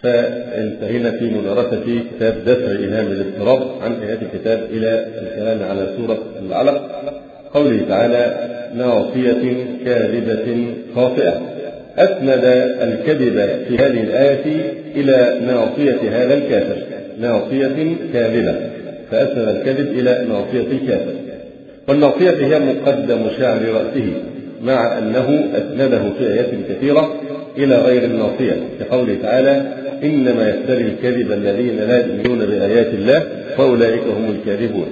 فانتهينا في مدرسة كتاب دفع إيهام الاضطراب عن آيات الكتاب إلى الكلام على سورة العلق، قوله تعالى: ناصية كاذبة خاطئة. أسند الكذب في هذه الآية إلى ناصية هذا الكافر، ناصية كاذبة، فأسند الكذب إلى ناصية الكافر. والناصية هي مقدم شعر رأسه، مع أنه أسنده في آيات كثيرة إلى غير الناصية، كقوله تعالى: إنما يفتري الكذب الذين لا يؤمنون بآيات الله فأولئك هم الكاذبون.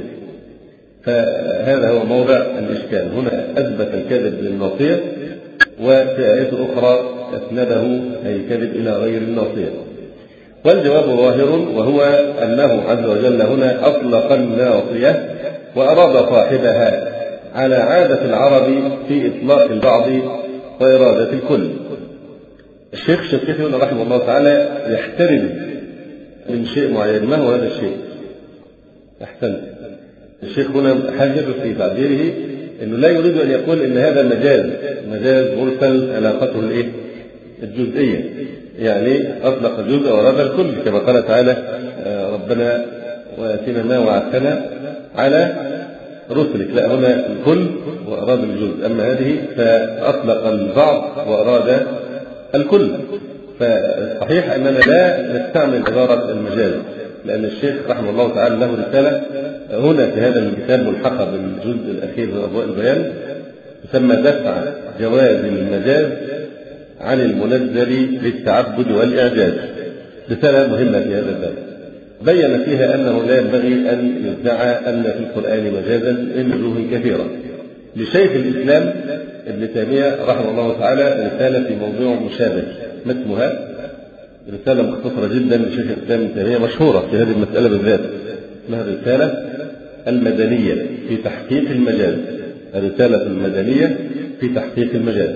فهذا هو موضع الإشكال، هنا أثبت الكذب للناصية، وفي آيات أخرى أسنده أي الكذب إلى غير الناصية. والجواب ظاهر، وهو أنه عز وجل هنا أطلق الناصية وأراد صاحبها على عادة العرب في إطلاق البعض وإرادة الكل. الشيخ الشنقيطي رحمه الله تعالى يحترز من شيء معين. ما هو هذا الشيء؟ أحسنت. الشيخ هنا حذر في تعبيره أنه لا يريد أن يقول أن هذا مجاز مرسل علاقته الجزئية، يعني أطلق الجزء وأراد الكل، كما قال تعالى: ربنا وآتنا ما وعدتنا على رسلك. لا، هنا الكل وأراد الجزء، أما هذه فأطلق البعض وأراد الكل. فصحيح أننا لا نستعمل عبارة المجاز، لأن الشيخ رحمه الله تعالى له رسالة هنا في هذا الكتاب ملحقة بالجزء الأخير من أضواء البيان، تسمى دفع جواز المجاز عن المنزل للتعبد والإعجاز. رسالة مهمة في هذا الباب، بين فيها أنه لا ينبغي أن يدعى أن في القرآن مجازا من وجوه كثيرة. لشيخ الإسلام ابن تيمية رحمه الله تعالى رسالة في موضوع مشابه، ما اسمها؟ رسالة مختصرة جدا لشيخ الإسلام ابن تيمية مشهورة في هذه المسألة بالذات، اسمها الرسالة المدنية في تحقيق المجاز. الرسالة المدنية في تحقيق المجاز.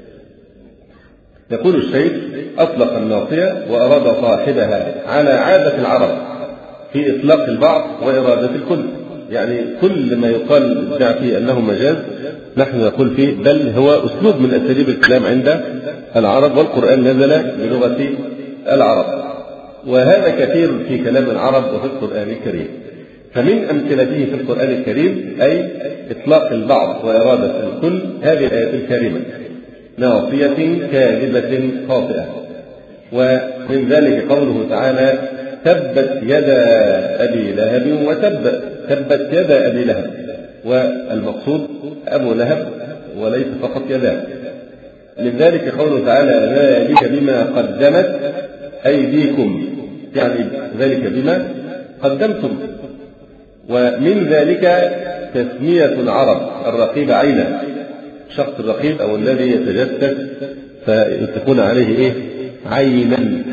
يقول الشيخ: أطلق الناصية وأراد صاحبها على عادة العرب في إطلاق البعض وإرادة الكل، يعني كل ما يقال فيه أنه مجاز نحن نقول فيه بل هو أسلوب من أساليب الكلام عند العرب، والقرآن نزل بلغة العرب، وهذا كثير في كلام العرب وفي القرآن الكريم. فمن أمثلته في القرآن الكريم أي إطلاق البعض وإرادة الكل هذه الآية الكريمة: ناصية كاذبة خاطئة. ومن ذلك قوله تعالى: تبت يدا أبي لهب وتب. تبت يدا أبي لهب، والمقصود أبو لهب وليس فقط يداه. من ذلك قوله تعالى: ذلك بما قدمت أيديكم، يعني ذلك بما قدمتم. ومن ذلك تسمية العرب الرقيب عينا، شخص الرقيب أو الذي يتجسد فيتكون عليه عينا.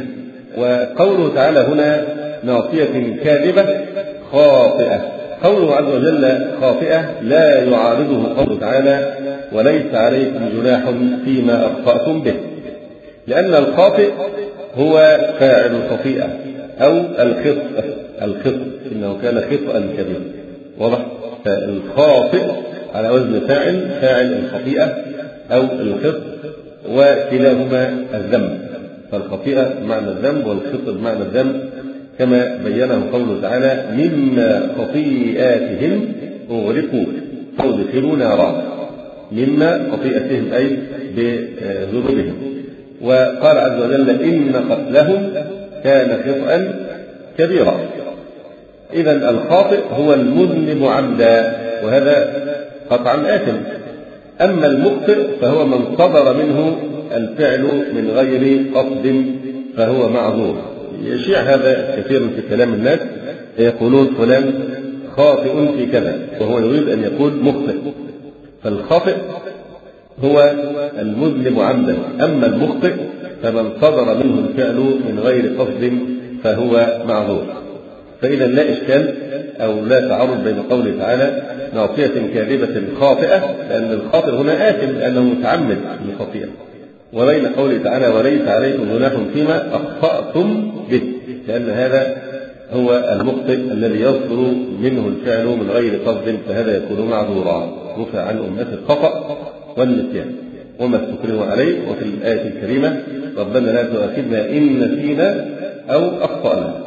وقوله تعالى هنا: ناصية كاذبة خاطئة. قوله عز وجل خاطئة لا يعارضه قوله تعالى: وليس عليكم جناح فيما أخطأتم به، لأن الخاطئ هو فاعل الخطيئة أو الخطأ، إنه كان خطأ كبيرا. واضح؟ فالخاطئ على وزن فاعل الخطيئة أو الخطأ، وكلاهما الذنب. فالخطيئة بمعنى الذنب والخطأ بمعنى الذنب، كما بينه قوله تعالى: مما خطيئاتهم أغرقوا أدخلوا نارا. مما خطيئتهم أي بذنوبهم. وقال عز وجل: إن قتلهم كان خطأ كبيرا. إذن الخاطئ هو المذنب عمدا، وهذا قطعا آثم. أما المخطئ فهو من صدر منه الفعل من غير قصد فهو معذور. يشيع هذا كثير في كلام الناس، يقولون فلان خاطئ في كذا وهو يريد أن يقول مخطئ. فالخاطئ هو المذنب عمدا، أما المخطئ فمن صدر منه الفعل من غير قصد فهو معذور. فإذا لا إشكال أو لا تعارض بين قوله تعالى: ناصية كاذبة خاطئة، لأن الخاطئ هنا آثم لأنه متعمد للخطيئة، وبين قوله تعالى: وليس عليكم جناح فيما أخطأتم به، لأن هذا هو المخطئ الذي يصدر منه الفعل من غير قصد، فهذا يكون معذورا، رفع عن أمة الخطأ والنسيان وما استكرهوا عليه. وفي الآية الكريمة: ربنا لا تؤاخذنا إن نسينا أو أخطأنا.